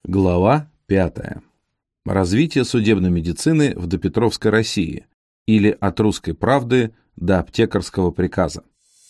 Глава 5. Развитие судебной медицины в допетровской России или от русской правды до аптекарского приказа.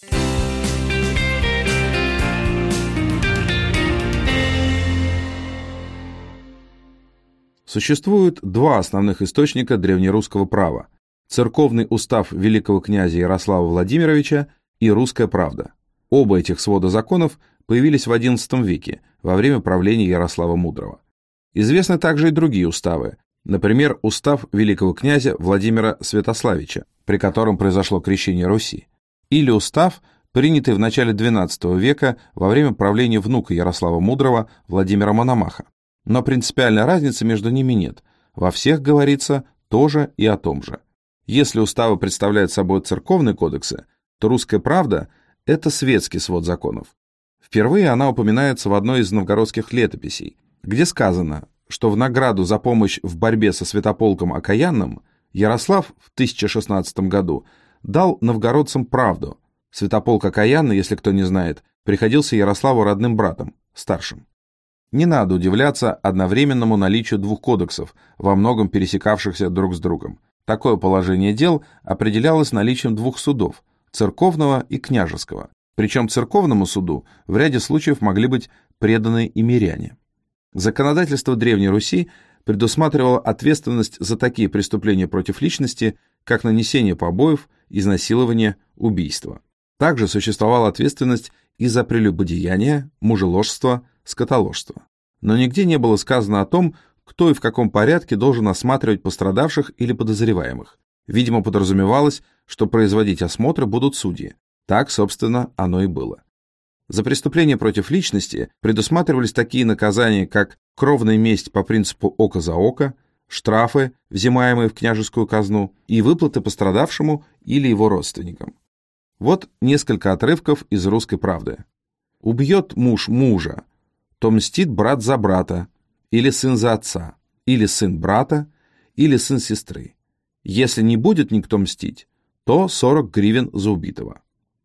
Существует два основных источника древнерусского права: церковный устав великого князя Ярослава Владимировича и русская правда. Оба этих свода законов появились в XI веке, во время правления Ярослава Мудрого. Известны также и другие уставы, например, устав великого князя Владимира Святославича, при котором произошло крещение Руси, или устав, принятый в начале XII века во время правления внука Ярослава Мудрого Владимира Мономаха. Но принципиальной разницы между ними нет, во всех говорится тоже и о том же. Если уставы представляют собой церковные кодексы, то русская правда – это светский свод законов. Впервые она упоминается в одной из новгородских летописей, где сказано, что в награду за помощь в борьбе со святополком окаянным Ярослав в 1016 году дал новгородцам правду. Святополк окаянный, если кто не знает, приходился Ярославу родным братом, старшим. Не надо удивляться одновременному наличию двух кодексов, во многом пересекавшихся друг с другом. Такое положение дел определялось наличием двух судов – церковного и княжеского. Причем церковному суду в ряде случаев могли быть преданы и миряне. Законодательство Древней Руси предусматривало ответственность за такие преступления против личности, как нанесение побоев, изнасилование, убийство. Также существовала ответственность и за прелюбодеяние, мужеложство, скотоложство. Но нигде не было сказано о том, кто и в каком порядке должен осматривать пострадавших или подозреваемых. Видимо, подразумевалось, что производить осмотры будут судьи. Так, собственно, оно и было. За преступления против личности предусматривались такие наказания, как кровная месть по принципу око за око, штрафы, взимаемые в княжескую казну, и выплаты пострадавшему или его родственникам. Вот несколько отрывков из «Русской правды». «Убьет муж мужа, то мстит брат за брата, или сын за отца, или сын брата, или сын сестры. Если не будет никто мстить, то 40 гривен за убитого.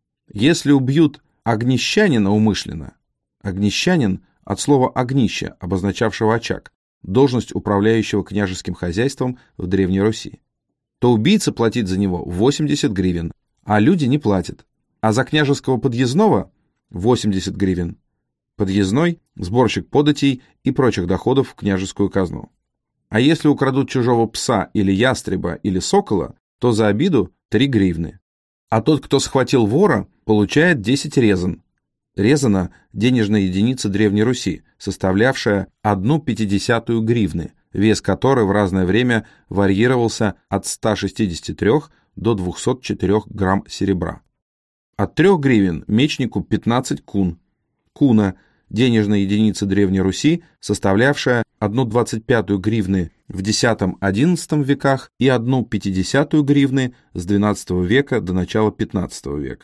Если убьют огнищанина умышленно, огнищанин от слова огнище, обозначавшего очаг, должность управляющего княжеским хозяйством в Древней Руси, то убийца платит за него 80 гривен, а люди не платят. А за княжеского подъездного 80 гривен. Подъездной – сборщик податей и прочих доходов в княжескую казну. А если украдут чужого пса или ястреба или сокола, то за обиду 3 гривны. А тот, кто схватил вора, получает 10 резан. Резана – денежная единица Древней Руси, составлявшая 1/50 гривны, вес которой в разное время варьировался от 163 до 204 грамм серебра. От 3 гривен мечнику 15 кун. Куна – денежная единица Древней Руси, составлявшая 1/25 гривны в X-XI веках и 1/50 гривны с XII века до начала XV века.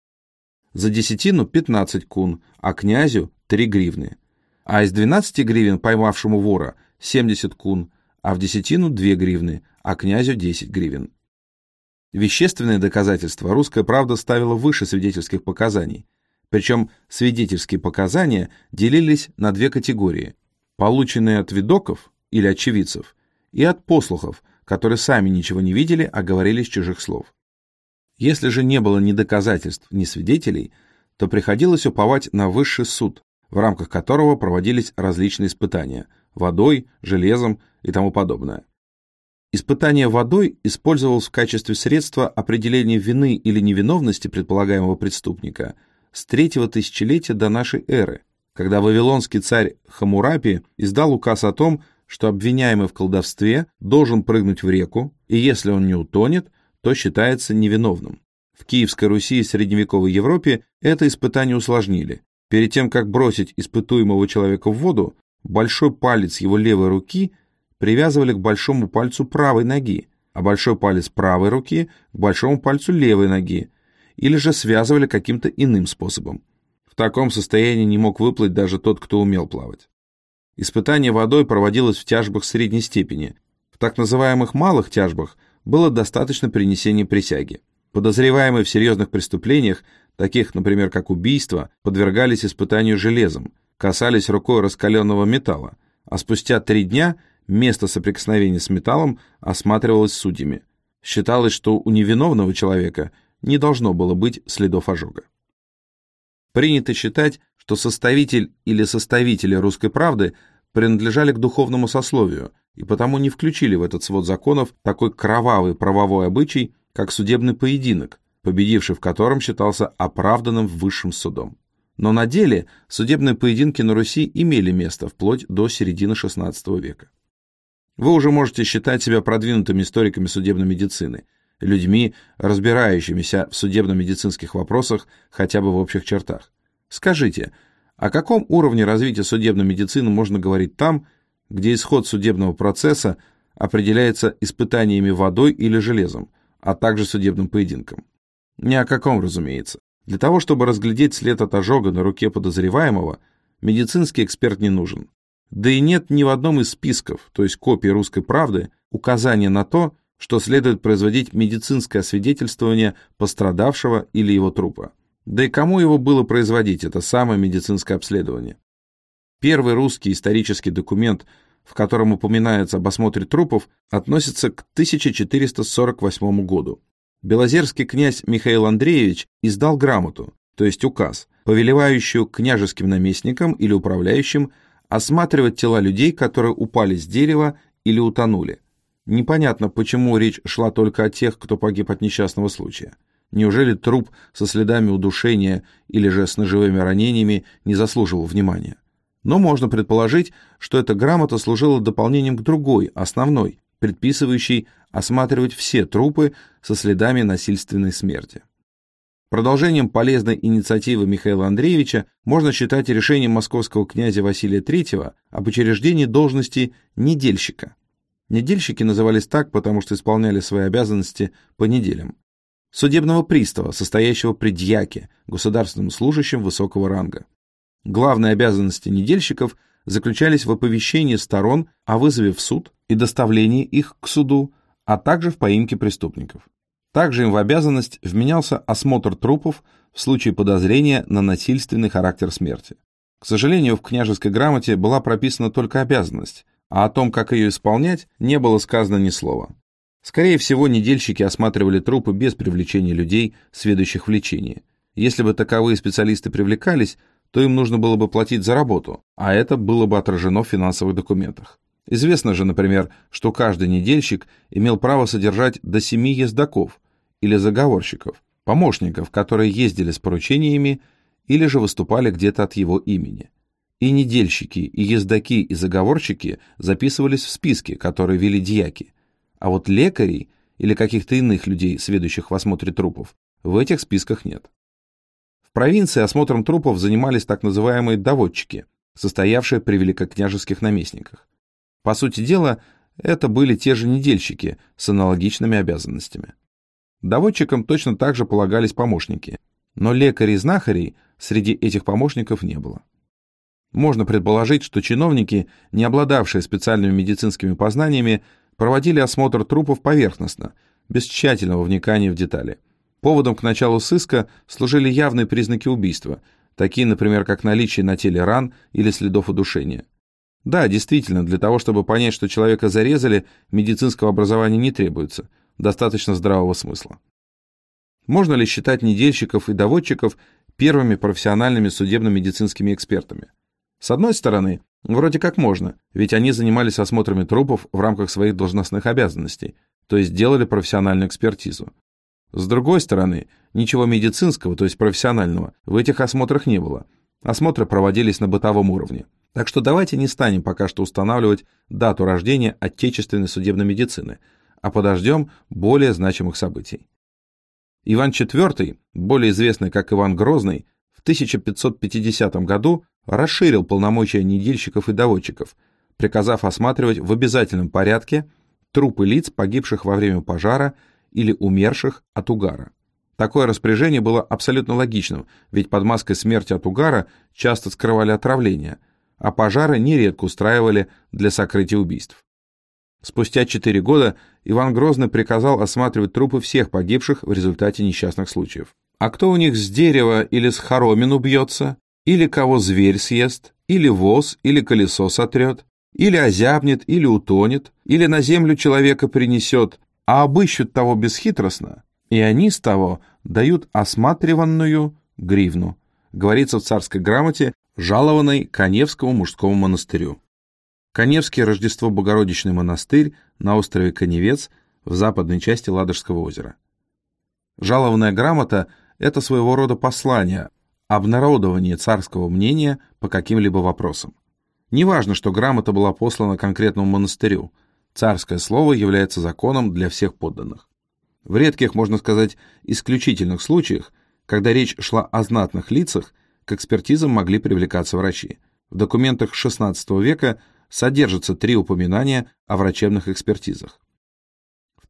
За десятину 15 кун, а князю 3 гривны. А из 12 гривен поймавшему вора 70 кун, а в десятину 2 гривны, а князю 10 гривен. Вещественные доказательства русская правда ставила выше свидетельских показаний. Причем свидетельские показания делились на две категории: полученные от видоков или очевидцев и от послухов, которые сами ничего не видели, а говорили с чужих слов. Если же не было ни доказательств, ни свидетелей, то приходилось уповать на высший суд, в рамках которого проводились различные испытания – водой, железом и тому подобное. Испытание водой использовалось в качестве средства определения вины или невиновности предполагаемого преступника с 3-го тысячелетия до нашей эры, когда вавилонский царь Хаммурапи издал указ о том, что обвиняемый в колдовстве должен прыгнуть в реку, и если он не утонет, то считается невиновным. В Киевской Руси и средневековой Европе это испытание усложнили. Перед тем, как бросить испытуемого человека в воду, большой палец его левой руки привязывали к большому пальцу правой ноги, а большой палец правой руки к большому пальцу левой ноги, или же связывали каким-то иным способом. В таком состоянии не мог выплыть даже тот, кто умел плавать. Испытание водой проводилось в тяжбах средней степени. В так называемых малых тяжбах было достаточно принесения присяги. Подозреваемые в серьезных преступлениях, таких, например, как убийство, подвергались испытанию железом, касались рукой раскаленного металла, а спустя 3 дня место соприкосновения с металлом осматривалось судьями. Считалось, что у невиновного человека не должно было быть следов ожога. Принято считать, что составитель или составители «Русской правды» принадлежали к духовному сословию и потому не включили в этот свод законов такой кровавый правовой обычай, как судебный поединок, победивший в котором считался оправданным высшим судом. Но на деле судебные поединки на Руси имели место вплоть до середины XVI века. Вы уже можете считать себя продвинутыми историками судебной медицины, людьми, разбирающимися в судебно-медицинских вопросах хотя бы в общих чертах. Скажите, о каком уровне развития судебной медицины можно говорить там, где исход судебного процесса определяется испытаниями водой или железом, а также судебным поединком? Ни о каком, разумеется. Для того, чтобы разглядеть след от ожога на руке подозреваемого, медицинский эксперт не нужен. Да и нет ни в одном из списков, то есть копий «Русской правды», указания на то, что следует производить медицинское освидетельствование пострадавшего или его трупа. Да и кому его было производить, это самое медицинское обследование? Первый русский исторический документ, в котором упоминается об осмотре трупов, относится к 1448 году. Белозерский князь Михаил Андреевич издал грамоту, то есть указ, повелевающую княжеским наместникам или управляющим осматривать тела людей, которые упали с дерева или утонули. Непонятно, почему речь шла только о тех, кто погиб от несчастного случая. Неужели труп со следами удушения или же с ножевыми ранениями не заслуживал внимания? Но можно предположить, что эта грамота служила дополнением к другой, основной, предписывающей осматривать все трупы со следами насильственной смерти. Продолжением полезной инициативы Михаила Андреевича можно считать решение московского князя Василия III об учреждении должности недельщика. Недельщики назывались так, потому что исполняли свои обязанности по неделям. Судебного пристава, состоящего при дьяке, государственном служащем высокого ранга. Главные обязанности недельщиков заключались в оповещении сторон о вызове в суд и доставлении их к суду, а также в поимке преступников. Также им в обязанность вменялся осмотр трупов в случае подозрения на насильственный характер смерти. К сожалению, в княжеской грамоте была прописана только обязанность, а о том, как ее исполнять, не было сказано ни слова. Скорее всего, недельщики осматривали трупы без привлечения людей, сведущих в лечении. Если бы таковые специалисты привлекались, то им нужно было бы платить за работу, а это было бы отражено в финансовых документах. Известно же, например, что каждый недельщик имел право содержать до 7 ездаков или заговорщиков, помощников, которые ездили с поручениями или же выступали где-то от его имени. И недельщики, и ездаки, и заговорщики записывались в списки, которые вели дьяки, а вот лекарей или каких-то иных людей, сведущих в осмотре трупов, в этих списках нет. В провинции осмотром трупов занимались так называемые доводчики, состоявшие при великокняжеских наместниках. По сути дела, это были те же недельщики с аналогичными обязанностями. Доводчикам точно так же полагались помощники, но лекарей-знахарей среди этих помощников не было. Можно предположить, что чиновники, не обладавшие специальными медицинскими познаниями, проводили осмотр трупов поверхностно, без тщательного вникания в детали. Поводом к началу сыска служили явные признаки убийства, такие, например, как наличие на теле ран или следов удушения. Да, действительно, для того, чтобы понять, что человека зарезали, медицинского образования не требуется, достаточно здравого смысла. Можно ли считать недельщиков и доводчиков первыми профессиональными судебно-медицинскими экспертами? С одной стороны, вроде как можно, ведь они занимались осмотрами трупов в рамках своих должностных обязанностей, то есть делали профессиональную экспертизу. С другой стороны, ничего медицинского, то есть профессионального, в этих осмотрах не было. Осмотры проводились на бытовом уровне. Так что давайте не станем пока что устанавливать дату рождения отечественной судебной медицины, а подождем более значимых событий. Иван IV, более известный как Иван Грозный, в 1550 году расширил полномочия недельщиков и доводчиков, приказав осматривать в обязательном порядке трупы лиц, погибших во время пожара или умерших от угара. Такое распоряжение было абсолютно логичным, ведь под маской смерти от угара часто скрывали отравление, а пожары нередко устраивали для сокрытия убийств. Спустя 4 года Иван Грозный приказал осматривать трупы всех погибших в результате несчастных случаев. А кто у них с дерева или с хоромин убьется, или кого зверь съест, или воз, или колесо сотрет, или озябнет, или утонет, или на землю человека принесет, а обыщут того бесхитростно, и они с того дают осматриванную гривну, говорится в царской грамоте, жалованной Каневскому мужскому монастырю. Каневский Рождество-Богородичный монастырь на острове Каневец в западной части Ладожского озера. Жалованная грамота – это своего рода послание, обнародование царского мнения по каким-либо вопросам. Неважно, что грамота была послана конкретному монастырю, царское слово является законом для всех подданных. В редких, можно сказать, исключительных случаях, когда речь шла о знатных лицах, к экспертизам могли привлекаться врачи. В документах XVI века содержатся 3 упоминания о врачебных экспертизах. В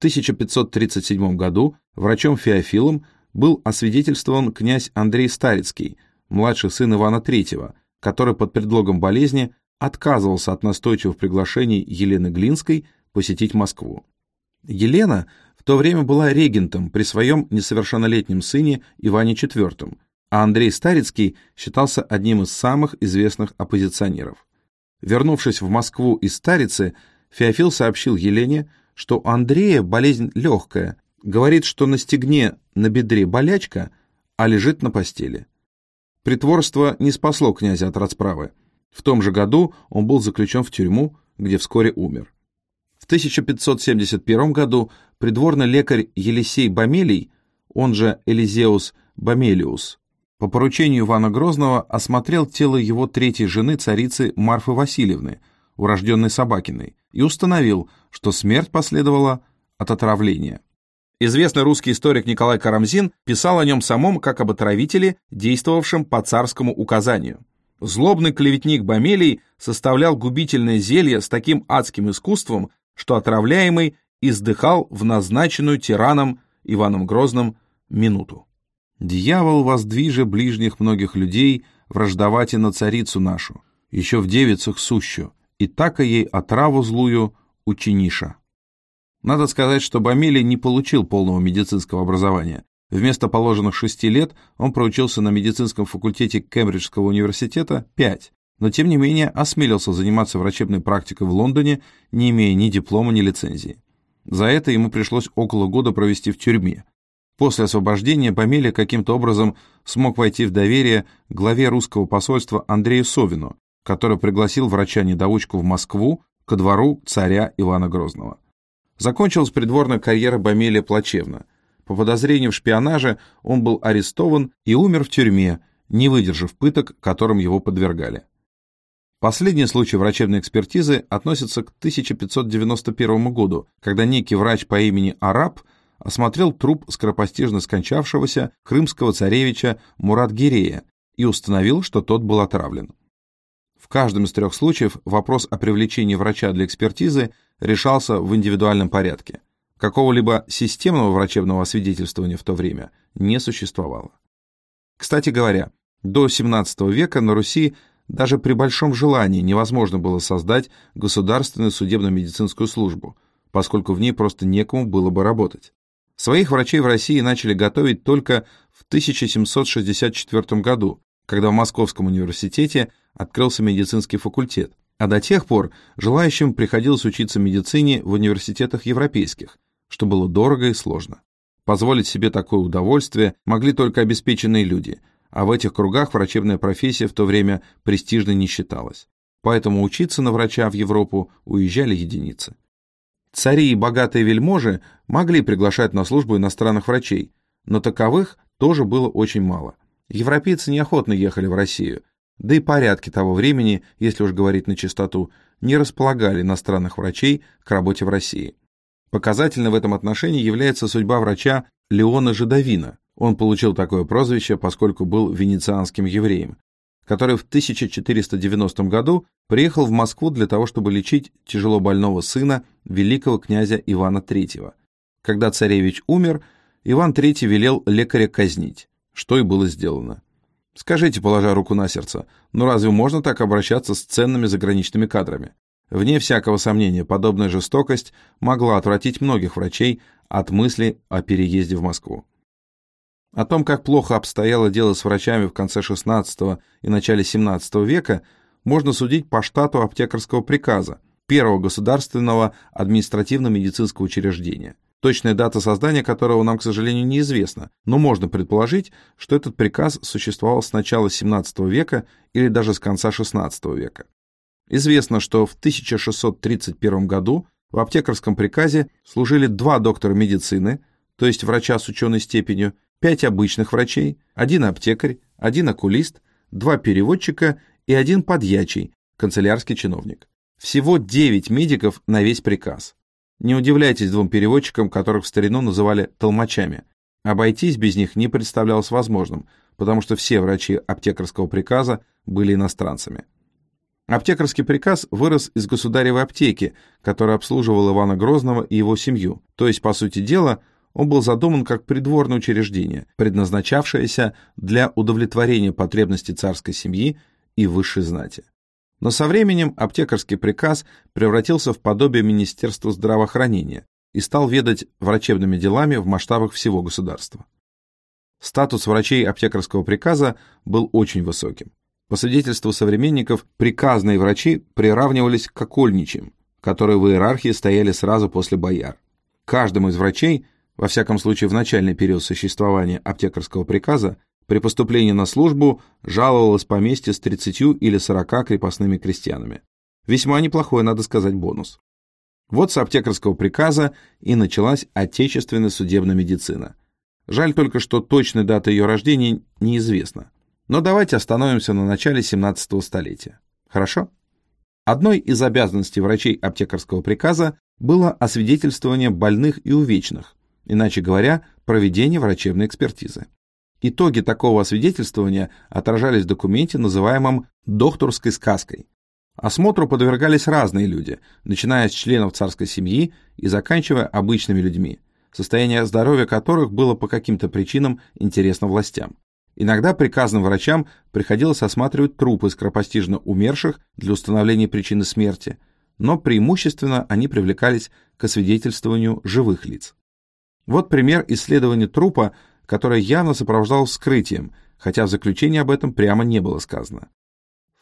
1537 году врачом Феофилом был освидетельствован князь Андрей Старицкий, младший сын Ивана III, который под предлогом болезни отказывался от настойчивых приглашений Елены Глинской посетить Москву. Елена в то время была регентом при своем несовершеннолетнем сыне Иване IV, а Андрей Старицкий считался одним из самых известных оппозиционеров. Вернувшись в Москву из Старицы, Феофил сообщил Елене, что у Андрея болезнь легкая, говорит, что на стегне на бедре болячка, а лежит на постели. Притворство не спасло князя от расправы. В том же году он был заключен в тюрьму, где вскоре умер. В 1571 году придворный лекарь Елисей Бомелий, он же Элизеус Бомелиус, по поручению Ивана Грозного осмотрел тело его третьей жены, царицы Марфы Васильевны, урожденной Собакиной, и установил, что смерть последовала от отравления. Известный русский историк Николай Карамзин писал о нем самом как об отравителе, действовавшем по царскому указанию. Злобный клеветник Бомелий составлял губительное зелье с таким адским искусством, что отравляемый издыхал в назначенную тираном Иваном Грозным минуту. «Дьявол воздвиже ближних многих людей враждовать и на царицу нашу, еще в девицах сущу, и така ей отраву злую учиниша». Надо сказать, что Бомелий не получил полного медицинского образования. Вместо положенных 6 лет он проучился на медицинском факультете Кембриджского университета 5, но тем не менее осмелился заниматься врачебной практикой в Лондоне, не имея ни диплома, ни лицензии. За это ему пришлось около года провести в тюрьме. После освобождения Бомелий каким-то образом смог войти в доверие главе русского посольства Андрею Совину, который пригласил врача-недоучку в Москву ко двору царя Ивана Грозного. Закончилась придворная карьера Бомелия плачевно. По подозрению в шпионаже он был арестован и умер в тюрьме, не выдержав пыток, которым его подвергали. Последний случай врачебной экспертизы относится к 1591 году, когда некий врач по имени Араб осмотрел труп скоропостижно скончавшегося крымского царевича Мурат-Гирея и установил, что тот был отравлен. В каждом из 3 случаев вопрос о привлечении врача для экспертизы решался в индивидуальном порядке. Какого-либо системного врачебного освидетельствования в то время не существовало. Кстати говоря, до XVII века на Руси даже при большом желании невозможно было создать государственную судебно-медицинскую службу, поскольку в ней просто некому было бы работать. Своих врачей в России начали готовить только в 1764 году, когда в Московском университете открылся медицинский факультет, а до тех пор желающим приходилось учиться медицине в университетах европейских, что было дорого и сложно. Позволить себе такое удовольствие могли только обеспеченные люди, а в этих кругах врачебная профессия в то время престижной не считалась. Поэтому учиться на врача в Европу уезжали единицы. Цари и богатые вельможи могли приглашать на службу иностранных врачей, но таковых тоже было очень мало. Европейцы неохотно ехали в Россию, да и порядки того времени, если уж говорить на чистоту, не располагали иностранных врачей к работе в России. Показательной в этом отношении является судьба врача Леона Жидовина. Он получил такое прозвище, поскольку был венецианским евреем, который в 1490 году приехал в Москву для того, чтобы лечить тяжело больного сына великого князя Ивана III. Когда царевич умер, Иван III велел лекаря казнить, что и было сделано. Скажите, положа руку на сердце, ну разве можно так обращаться с ценными заграничными кадрами? Вне всякого сомнения, подобная жестокость могла отвратить многих врачей от мысли о переезде в Москву. О том, как плохо обстояло дело с врачами в конце XVI и начале XVII века, можно судить по штату аптекарского приказа, первого государственного административно-медицинского учреждения, точная дата создания которого нам, к сожалению, неизвестна, но можно предположить, что этот приказ существовал с начала XVII века или даже с конца XVI века. Известно, что в 1631 году в аптекарском приказе служили 2 доктора медицины, то есть врача с ученой степенью, 5 обычных врачей, 1 аптекарь, 1 окулист, 2 переводчика и 1 подьячий, канцелярский чиновник. Всего 9 медиков на весь приказ. Не удивляйтесь 2 переводчикам, которых в старину называли толмачами. Обойтись без них не представлялось возможным, потому что все врачи аптекарского приказа были иностранцами. Аптекарский приказ вырос из государевой аптеки, которая обслуживала Ивана Грозного и его семью, то есть, по сути дела, он был задуман как придворное учреждение, предназначавшееся для удовлетворения потребностей царской семьи и высшей знати. Но со временем аптекарский приказ превратился в подобие Министерства здравоохранения и стал ведать врачебными делами в масштабах всего государства. Статус врачей аптекарского приказа был очень высоким. По свидетельству современников, приказные врачи приравнивались к окольничьим, которые в иерархии стояли сразу после бояр. Каждому из врачей, во всяком случае в начальный период существования аптекарского приказа, при поступлении на службу жаловалось поместье с 30 или 40 крепостными крестьянами. Весьма неплохой, надо сказать, бонус. Вот с аптекарского приказа и началась отечественная судебная медицина. Жаль только, что точная дата ее рождения неизвестна. Но давайте остановимся на начале 17 столетия. Хорошо? Одной из обязанностей врачей аптекарского приказа было освидетельствование больных и увечных, иначе говоря, проведение врачебной экспертизы. Итоги такого освидетельствования отражались в документе, называемом «докторской сказкой». Осмотру подвергались разные люди, начиная с членов царской семьи и заканчивая обычными людьми, состояние здоровья которых было по каким-то причинам интересно властям. Иногда приказным врачам приходилось осматривать трупы скоропостижно умерших для установления причины смерти, но преимущественно они привлекались к освидетельствованию живых лиц. Вот пример исследования трупа, которое явно сопровождалось вскрытием, хотя в заключении об этом прямо не было сказано. В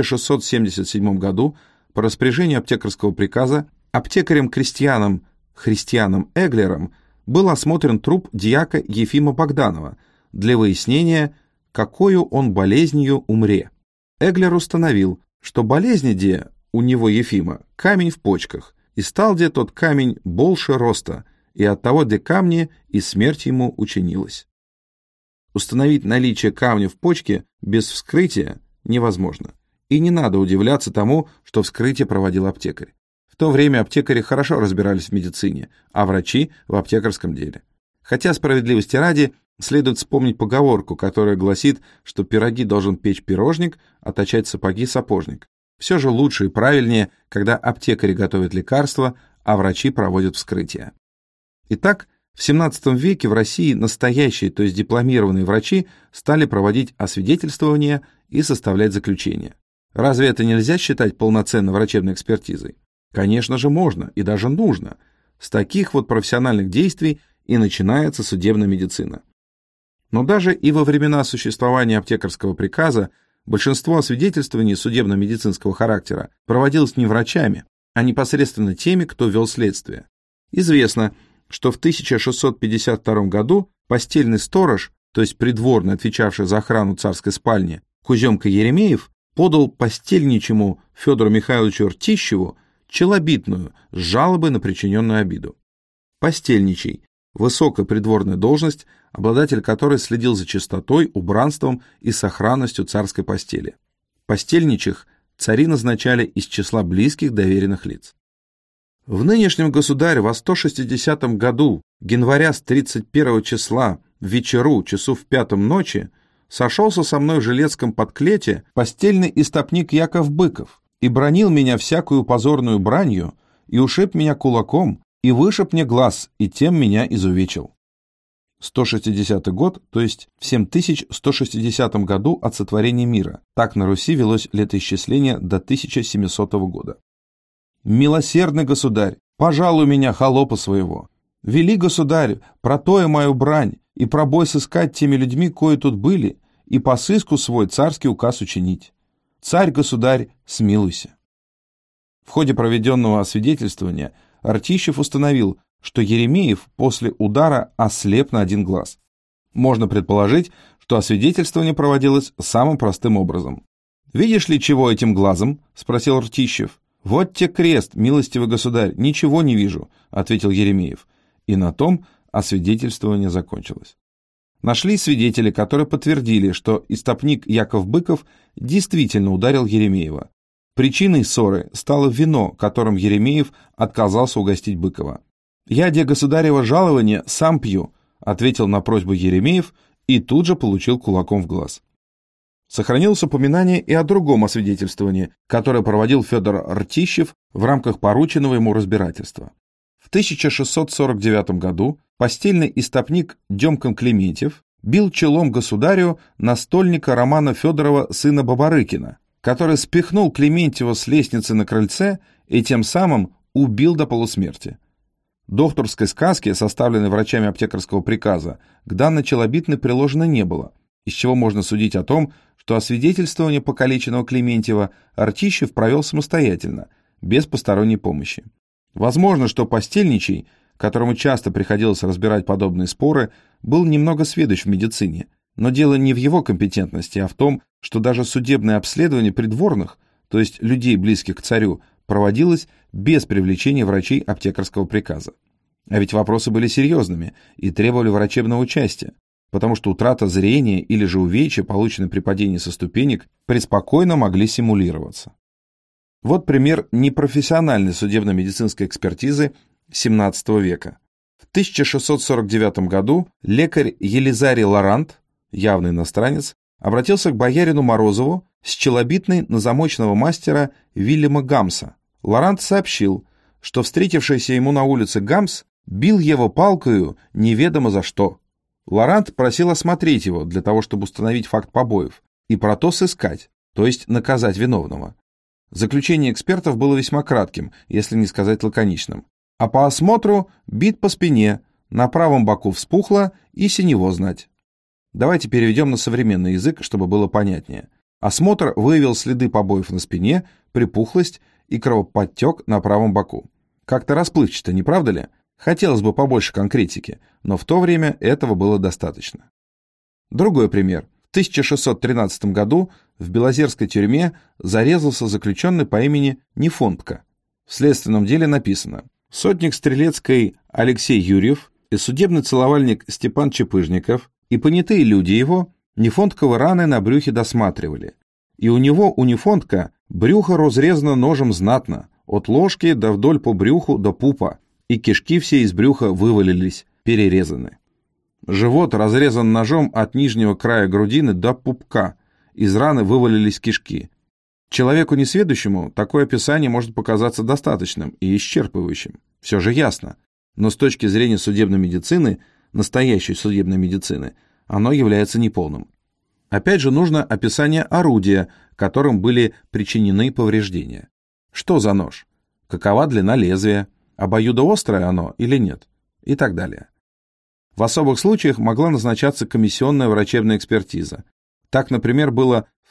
1677 году по распоряжению аптекарского приказа аптекарем-крестьяном Христианом Эглером был осмотрен труп дьяка Ефима Богданова для выяснения, какою он болезнью умре. Эглер установил, что болезнь де у него Ефима камень в почках, и стал де тот камень больше роста, и от того де камни и смерть ему учинилась. Установить наличие камня в почке без вскрытия невозможно, и не надо удивляться тому, что вскрытие проводил аптекарь. В то время аптекари хорошо разбирались в медицине, а врачи в аптекарском деле. Хотя, справедливости ради, следует вспомнить поговорку, которая гласит, что пироги должен печь пирожник, а точать сапоги сапожник. Все же лучше и правильнее, когда аптекари готовят лекарства, а врачи проводят вскрытие. Итак, в XVII веке в России настоящие, то есть дипломированные врачи стали проводить освидетельствования и составлять заключения. Разве это нельзя считать полноценной врачебной экспертизой? Конечно же можно и даже нужно. С таких вот профессиональных действий и начинается судебная медицина. Но даже и во времена существования аптекарского приказа большинство освидетельствований судебно-медицинского характера проводилось не врачами, а непосредственно теми, кто вел следствие. Известно, что в 1652 году постельный сторож, то есть придворный, отвечавший за охрану царской спальни, Куземка Еремеев, подал постельничему Федору Михайловичу Ртищеву челобитную с жалобой на причиненную обиду. Постельничий – высокая придворная должность, обладатель которой следил за чистотой, убранством и сохранностью царской постели. Постельничих цари назначали из числа близких доверенных лиц. В нынешнем государе во 160 году, января с 31 числа, в вечеру, часу в 5 ночи, сошелся со мной в Жилецком подклете постельный истопник Яков Быков и бранил меня всякую позорную бранью, и ушиб меня кулаком, и вышиб мне глаз, и тем меня изувечил. 160 год, то есть в 7160 году от сотворения мира. Так на Руси велось летоисчисление до 1700 года. «Милосердный государь, пожалуй меня, холопа своего. Вели, государь, про тое мою брань, и пробой сыскать теми людьми, кои тут были, и по сыску свой царский указ учинить. «Царь-государь, смилуйся». В ходе проведенного освидетельствования Ртищев установил, что Еремеев после удара ослеп на один глаз. Можно предположить, что освидетельствование проводилось самым простым образом. «Видишь ли, чего этим глазом?» — спросил Ртищев. «Вот те крест, милостивый государь, ничего не вижу», — ответил Еремеев. И на том освидетельствование закончилось. Нашлись свидетели, которые подтвердили, что истопник Яков Быков действительно ударил Еремеева. Причиной ссоры стало вино, которым Еремеев отказался угостить Быкова. «Я, де государево жалование, сам пью», — ответил на просьбу Еремеев и тут же получил кулаком в глаз. Сохранилось упоминание и о другом освидетельствовании, которое проводил Федор Ртищев в рамках порученного ему разбирательства. В 1649 году постельный истопник Демкин Клементьев бил челом государю настольника Романа Федорова, сына Бабарыкина, который спихнул Клементьева с лестницы на крыльце и тем самым убил до полусмерти. Докторской сказки, составленной врачами аптекарского приказа, к данной челобитной приложено не было, из чего можно судить о том, что освидетельствование покалеченного Клементьева Ртищев провел самостоятельно, без посторонней помощи. Возможно, что постельничий, которому часто приходилось разбирать подобные споры, был немного сведущ в медицине, но дело не в его компетентности, а в том, что даже судебное обследование придворных, то есть людей, близких к царю, проводилось без привлечения врачей аптекарского приказа. А ведь вопросы были серьезными и требовали врачебного участия, потому что утрата зрения или же увечья, полученные при падении со ступенек, преспокойно могли симулироваться. Вот пример непрофессиональной судебно-медицинской экспертизы XVII века. В 1649 году лекарь Елизарий Лорант, явный иностранец, обратился к боярину Морозову с челобитной на замочного мастера Вильяма Гамса. Лорант сообщил, что встретившийся ему на улице Гамс бил его палкою неведомо за что. Лорант просил осмотреть его для того, чтобы установить факт побоев, и про то сыскать, то есть наказать виновного. Заключение экспертов было весьма кратким, если не сказать лаконичным. А по осмотру бит по спине, на правом боку вспухло и синево знать. Давайте переведем на современный язык, чтобы было понятнее. Осмотр выявил следы побоев на спине, припухлость и кровоподтек на правом боку. Как-то расплывчато, не правда ли? Хотелось бы побольше конкретики, но в то время этого было достаточно. Другой пример. В 1613 году в Белозерской тюрьме зарезался заключенный по имени Нефонтко. В следственном деле написано: сотник Стрелецкой Алексей Юрьев и судебный целовальник Степан Чепыжников и понятые люди его Нефонткова раны на брюхе досматривали. И у Нефонтка брюхо разрезано ножем знатно, от ложки до вдоль по брюху до пупа, и кишки все из брюха вывалились, перерезаны. Живот разрезан ножом от нижнего края грудины до пупка, из раны вывалились кишки. Человеку несведущему такое описание может показаться достаточным и исчерпывающим. Все же ясно. Но с точки зрения судебной медицины, настоящей судебной медицины, оно является неполным. Опять же нужно описание орудия, которым были причинены повреждения. Что за нож? Какова длина лезвия? Обоюдоострое оно или нет? И так далее. В особых случаях могла назначаться комиссионная врачебная экспертиза. Так, например, было в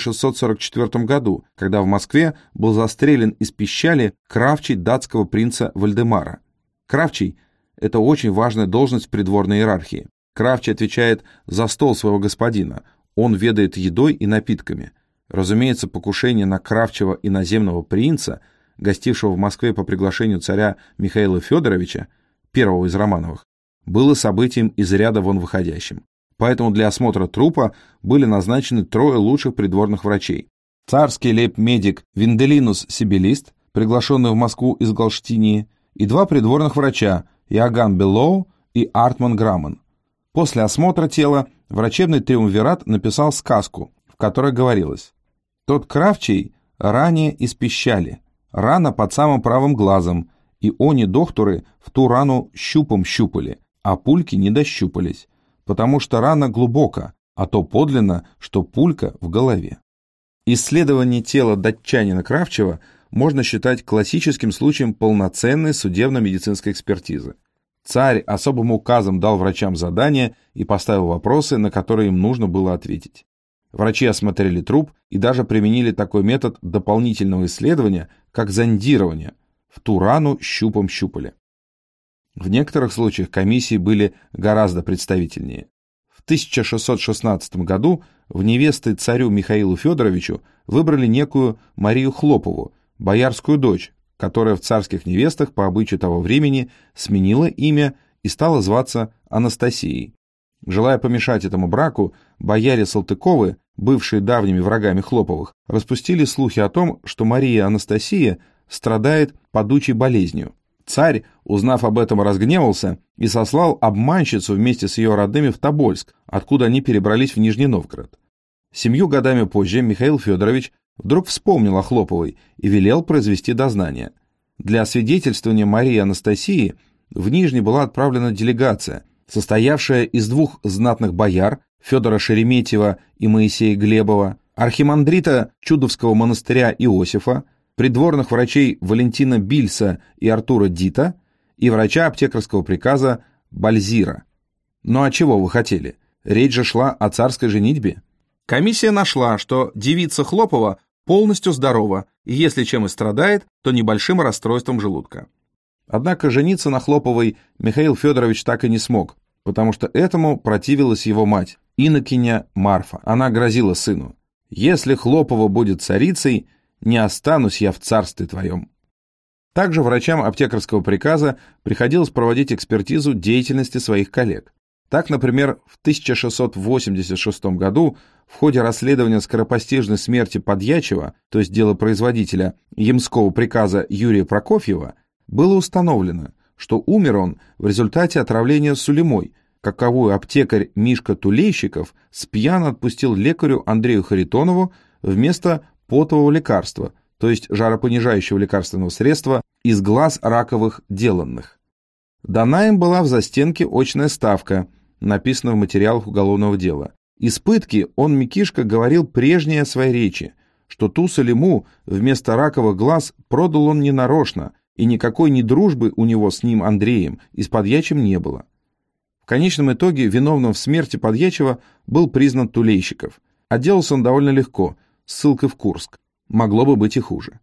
1644 году, когда в Москве был застрелен из пищали кравчий датского принца Вальдемара. Кравчий – это очень важная должность в придворной иерархии. Кравчий отвечает за стол своего господина, он ведает едой и напитками. Разумеется, покушение на кравчего иноземного принца, гостившего в Москве по приглашению царя Михаила Федоровича, первого из Романовых, было событием из ряда вон выходящим. Поэтому для осмотра трупа были назначены 3 лучших придворных врачей. Царский лейб-медик Винделинус Сибилист, приглашенный в Москву из Галштинии, и 2 придворных врача Иоганн Беллоу и Артман Грамман. После осмотра тела врачебный триумвират написал сказку, в которой говорилось: «Тот кравчий ранее испищали, рана под самым правым глазом, и они докторы в ту рану щупом щупали, а пульки не дощупались, потому что рана глубоко, а то подлинно, что пулька в голове». Исследование тела датчанина Кравчева можно считать классическим случаем полноценной судебно-медицинской экспертизы. Царь особым указом дал врачам задания и поставил вопросы, на которые им нужно было ответить. Врачи осмотрели труп и даже применили такой метод дополнительного исследования, как зондирование. В ту рану щупом щупали. В некоторых случаях комиссии были гораздо представительнее. В 1616 году в невесты царю Михаилу Федоровичу выбрали некую Марию Хлопову, боярскую дочь, которая в царских невестах по обычаю того времени сменила имя и стала зваться Анастасией. Желая помешать этому браку, бояре Салтыковы, бывшие давними врагами Хлоповых, распустили слухи о том, что Мария Анастасия страдает падучей болезнью. Царь, узнав об этом, разгневался и сослал обманщицу вместе с ее родными в Тобольск, откуда они перебрались в Нижний Новгород. 7 годами позже Михаил Федорович вдруг вспомнил о Хлоповой и велел произвести дознание. Для освидетельствования Марии Анастасии в Нижний была отправлена делегация, состоявшая из 2 знатных бояр, Федора Шереметьева и Моисея Глебова, архимандрита Чудовского монастыря Иосифа, придворных врачей Валентина Бильса и Артура Дита и врача аптекарского приказа Бальзира. Ну а чего вы хотели? Речь же шла о царской женитьбе. Комиссия нашла, что девица Хлопова полностью здорова, и если чем и страдает, то небольшим расстройством желудка. Однако жениться на Хлоповой Михаил Федорович так и не смог, потому что этому противилась его мать, инокиня Марфа. Она грозила сыну: «Если Хлопова будет царицей, не останусь я в царстве твоем». Также врачам аптекарского приказа приходилось проводить экспертизу деятельности своих коллег. Так, например, в 1686 году в ходе расследования скоропостижной смерти подьячего, то есть делопроизводителя Ямского приказа Юрия Прокофьева, было установлено, что умер он в результате отравления сулемой, каковую аптекарь Мишка Тулейщиков спьяно отпустил лекарю Андрею Харитонову вместо потового лекарства, то есть жаропонижающего лекарственного средства, из глаз раковых деланных. Дана им была в застенке очная ставка, написана в материалах уголовного дела. Из пытки он, Микишка, говорил прежнее о своей речи, что ту сулему вместо раковых глаз продал он ненарочно, и никакой ни дружбы у него с ним, Андреем, и с подьячим не было. В конечном итоге виновным в смерти подьячего был признан Тулейщиков. Отделался он довольно легко, ссылкой в Курск. Могло бы быть и хуже.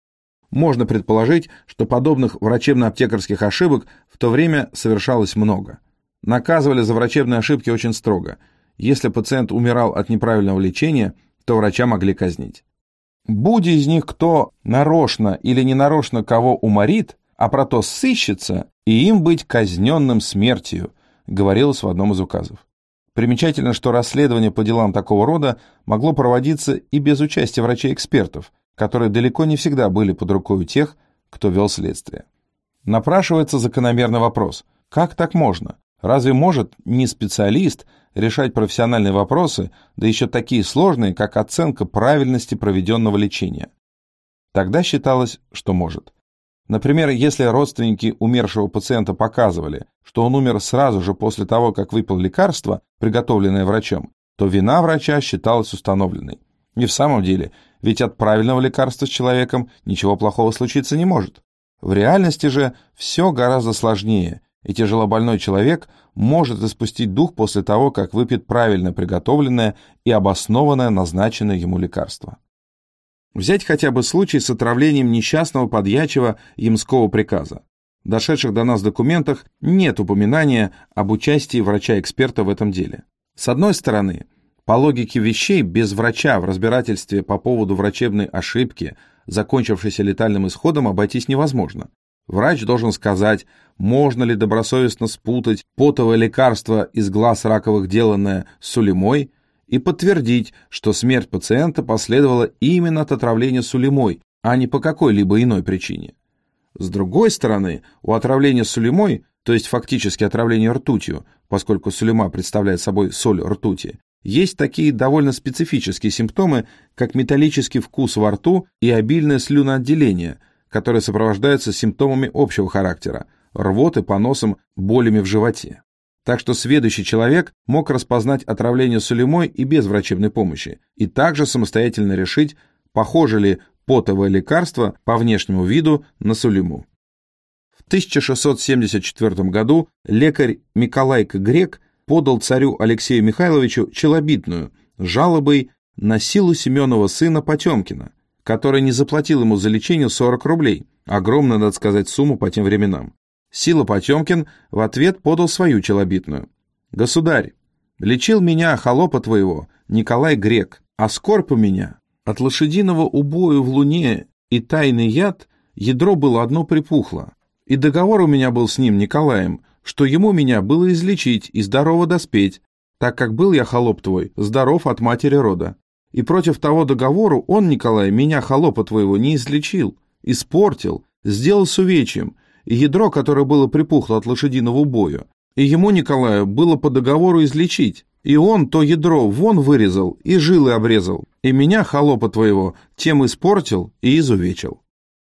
Можно предположить, что подобных врачебно-аптекарских ошибок в то время совершалось много. Наказывали за врачебные ошибки очень строго. Если пациент умирал от неправильного лечения, то врача могли казнить. «Будь из них кто нарочно или ненарочно кого уморит, а про то сыщется, и им быть казненным смертью», говорилось в одном из указов. Примечательно, что расследование по делам такого рода могло проводиться и без участия врачей-экспертов, которые далеко не всегда были под рукой у тех, кто вел следствие. Напрашивается закономерный вопрос: как так можно? Разве может не специалист решать профессиональные вопросы, да еще такие сложные, как оценка правильности проведенного лечения? Тогда считалось, что может. Например, если родственники умершего пациента показывали, что он умер сразу же после того, как выпил лекарство, приготовленное врачом, то вина врача считалась установленной. И в самом деле, ведь от правильного лекарства с человеком ничего плохого случиться не может. В реальности же все гораздо сложнее, и тяжелобольной человек может испустить дух после того, как выпьет правильно приготовленное и обоснованное назначенное ему лекарство. Взять хотя бы случай с отравлением несчастного подьячего Ямского приказа. В дошедших до нас документах нет упоминания об участии врача-эксперта в этом деле. С одной стороны, по логике вещей, без врача в разбирательстве по поводу врачебной ошибки, закончившейся летальным исходом, обойтись невозможно. Врач должен сказать, можно ли добросовестно спутать потовое лекарство из глаз раковых деланное с сулемой, и подтвердить, что смерть пациента последовала именно от отравления сулемой, а не по какой-либо иной причине. С другой стороны, у отравления сулемой, то есть фактически отравления ртутью, поскольку сулема представляет собой соль ртути, есть такие довольно специфические симптомы, как металлический вкус во рту и обильное слюноотделение, которые сопровождаются симптомами общего характера – рвоты, поносом, болями в животе. Так что сведущий человек мог распознать отравление сулемой и без врачебной помощи, и также самостоятельно решить, похоже ли потовое лекарство по внешнему виду на сулему. В 1674 году лекарь Миколайко Грек подал царю Алексею Михайловичу челобитную с жалобой на Силу Семенова сына Потемкина, который не заплатил ему за лечение 40 рублей, огромную, надо сказать, сумму по тем временам. Сила Потемкин в ответ подал свою челобитную. «Государь, лечил меня холопа твоего, Николай Грек, а скорбь у меня от лошадиного убою в луне и тайный яд, ядро было одно припухло, и договор у меня был с ним, Николаем, что ему меня было излечить и здорово доспеть, так как был я, холоп твой, здоров от матери рода. И против того договору он, Николай, меня, холопа твоего, не излечил, испортил, сделал с увечьем, и ядро, которое было припухло от лошадиного убою, и ему, Николаю, было по договору излечить, и он то ядро вон вырезал и жилы обрезал, и меня, холопа твоего, тем испортил и изувечил».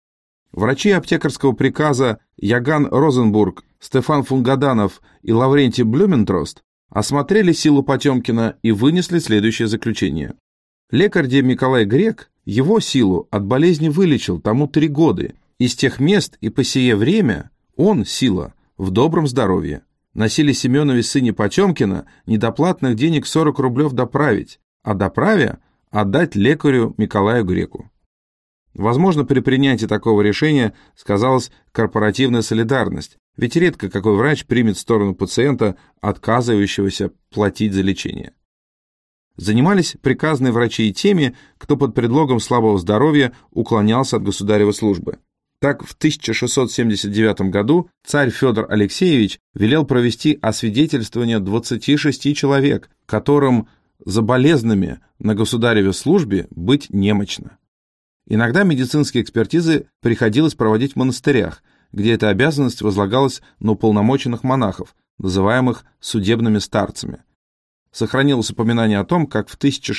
Врачи аптекарского приказа Яган Розенбург, Стефан Фунгаданов и Лаврентий Блюментрост осмотрели Силу Потемкина и вынесли следующее заключение. Лекарь Николай Грек его Силу от болезни вылечил тому 3 года, и с тех мест и по сие время он, Сила, в добром здоровье. На Силе Семенове сыне Потемкина недоплатных денег 40 рублев доправить, а доправя отдать лекарю Николаю Греку. Возможно, при принятии такого решения сказалась корпоративная солидарность, ведь редко какой врач примет сторону пациента, отказывающегося платить за лечение. Занимались приказные врачи и теми, кто под предлогом слабого здоровья уклонялся от государевой службы. Так, в 1679 году царь Федор Алексеевич велел провести освидетельствование 26 человек, которым за болезными на государевой службе быть немощно. Иногда медицинские экспертизы приходилось проводить в монастырях, где эта обязанность возлагалась на уполномоченных монахов, называемых судебными старцами. Сохранилось упоминание о том, как в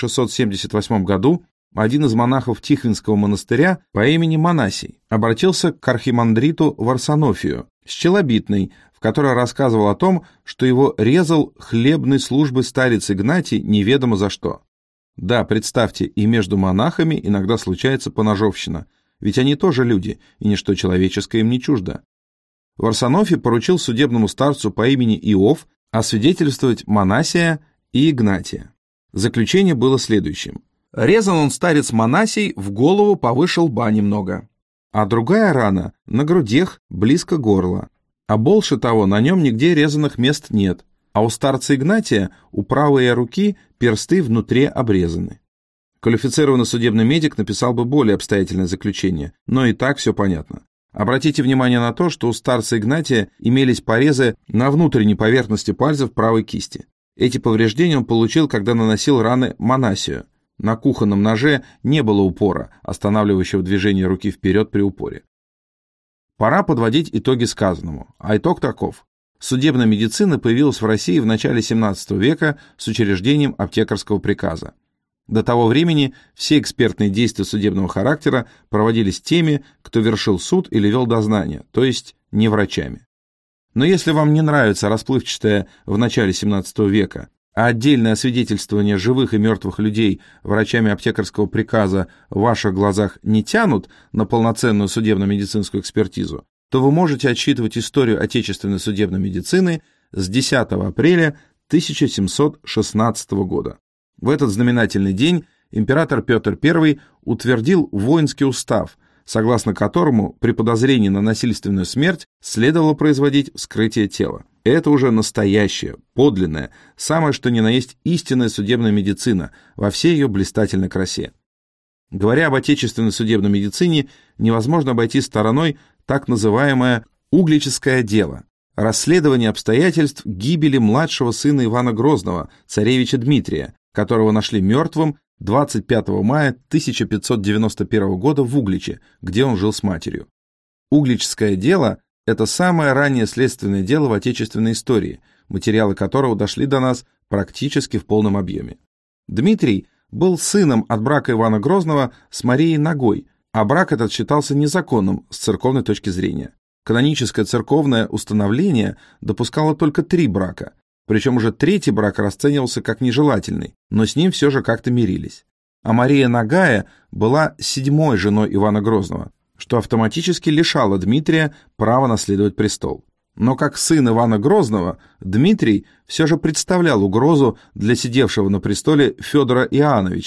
1678 году один из монахов Тихвинского монастыря по имени Манасий обратился к архимандриту Варсонофию с челобитной, в которой рассказывал о том, что его резал хлебной службы старец Игнатий неведомо за что. Да, представьте, и между монахами иногда случается поножовщина, ведь они тоже люди, и ничто человеческое им не чуждо. Варсонофий поручил судебному старцу по имени Иов освидетельствовать Манасия и Игнатия. Заключение было следующим. Резан он старец Манасий в голову повыше лба немного, а другая рана на грудях близко горла, а больше того на нем нигде резаных мест нет, а у старца Игнатия у правой руки персты внутри обрезаны. Квалифицированный судебный медик написал бы более обстоятельное заключение, но и так все понятно. Обратите внимание на то, что у старца Игнатия имелись порезы на внутренней поверхности пальцев правой кисти. Эти повреждения он получил, когда наносил раны Манасию. На кухонном ноже не было упора, останавливающего движение руки вперед при упоре. Пора подводить итоги сказанному, а итог таков. Судебная медицина появилась в России в начале XVII века с учреждением аптекарского приказа. До того времени все экспертные действия судебного характера проводились теми, кто вершил суд или вел дознание, то есть не врачами. Но если вам не нравится расплывчатое в начале XVII века, а отдельное освидетельствование живых и мертвых людей врачами аптекарского приказа в ваших глазах не тянут на полноценную судебно-медицинскую экспертизу, то вы можете отсчитывать историю отечественной судебной медицины с 10 апреля 1716 года. В этот знаменательный день император Петр I утвердил воинский устав, согласно которому при подозрении на насильственную смерть следовало производить вскрытие тела. Это уже настоящая, подлинная, самое что ни на есть истинная судебная медицина во всей ее блистательной красе. Говоря об отечественной судебной медицине, невозможно обойти стороной так называемое «углическое дело» – расследование обстоятельств гибели младшего сына Ивана Грозного, царевича Дмитрия, которого нашли мертвым 25 мая 1591 года в Угличе, где он жил с матерью. Угличское дело – это самое раннее следственное дело в отечественной истории, материалы которого дошли до нас практически в полном объеме. Дмитрий был сыном от брака Ивана Грозного с Марией Ногой, а брак этот считался незаконным с церковной точки зрения. Каноническое церковное установление допускало только 3 брака, причем уже 3-й брак расценивался как нежелательный, но с ним все же как-то мирились. А Мария Ногая была 7-й женой Ивана Грозного, что автоматически лишало Дмитрия права наследовать престол. Но как сын Ивана Грозного, Дмитрий все же представлял угрозу для сидевшего на престоле Федора Иоанновича,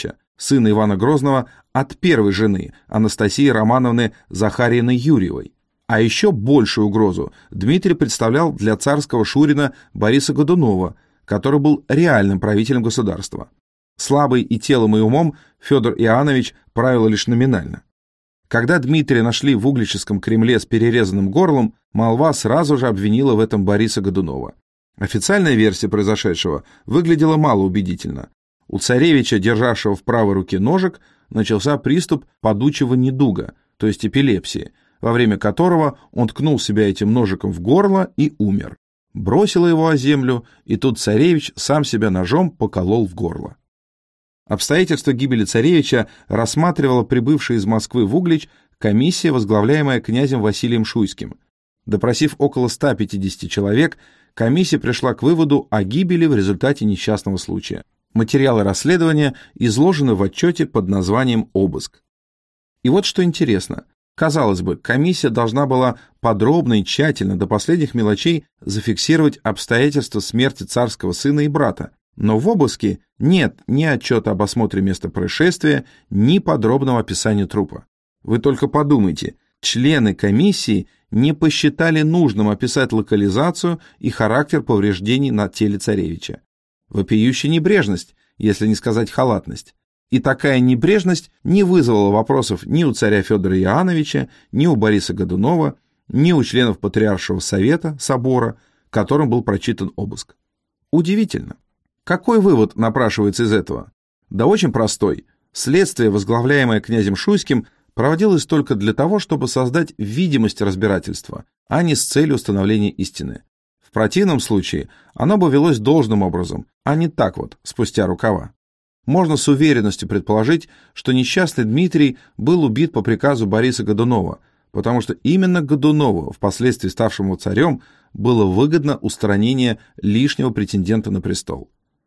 сына Ивана Грозного, от первой жены Анастасии Романовны Захарьевны Юрьевой. А еще большую угрозу Дмитрий представлял для царского шурина Бориса Годунова, который был реальным правителем государства. Слабый и телом, и умом Федор Иоаннович правил лишь номинально. Когда Дмитрия нашли в Угличском Кремле с перерезанным горлом, молва сразу же обвинила в этом Бориса Годунова. Официальная версия произошедшего выглядела малоубедительно. У царевича, державшего в правой руке ножик, начался приступ падучего недуга, то есть эпилепсии, во время которого он ткнул себя этим ножиком в горло и умер. Бросило его о землю, и тут царевич сам себя ножом поколол в горло. Обстоятельства гибели царевича рассматривала прибывшая из Москвы в Углич комиссия, возглавляемая князем Василием Шуйским. Допросив около 150 человек, комиссия пришла к выводу о гибели в результате несчастного случая. Материалы расследования изложены в отчете под названием «Обыск». И вот что интересно. Казалось бы, комиссия должна была подробно и тщательно до последних мелочей зафиксировать обстоятельства смерти царского сына и брата, но в обыске нет ни отчета об осмотре места происшествия, ни подробного описания трупа. Вы только подумайте, члены комиссии не посчитали нужным описать локализацию и характер повреждений на теле царевича. Вопиющая небрежность, если не сказать халатность. И такая небрежность не вызвала вопросов ни у царя Федора Иоанновича, ни у Бориса Годунова, ни у членов Патриаршего совета, собора, которым был прочитан обыск. Удивительно. Какой вывод напрашивается из этого? Да очень простой. Следствие, возглавляемое князем Шуйским, проводилось только для того, чтобы создать видимость разбирательства, а не с целью установления истины. В противном случае оно бы велось должным образом, а не так вот, спустя рукава. Можно с уверенностью предположить, что несчастный Дмитрий был убит по приказу Бориса Годунова, потому что именно Годунову, впоследствии ставшему царем, было выгодно устранение лишнего претендента на престол.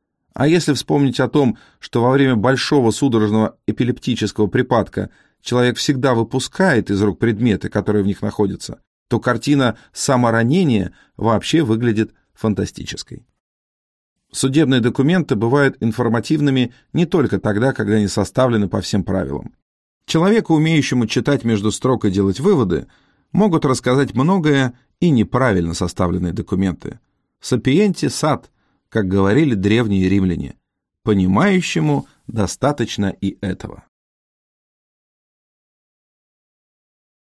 А если вспомнить о том, что во время большого судорожного эпилептического припадка человек всегда выпускает из рук предметы, которые в них находятся, то картина саморанения вообще выглядит фантастической. Судебные документы бывают информативными не только тогда, когда они составлены по всем правилам. Человеку, умеющему читать между строк и делать выводы, могут рассказать многое и неправильно составленные документы. Сапиенти сат, как говорили древние римляне. Понимающему достаточно и этого.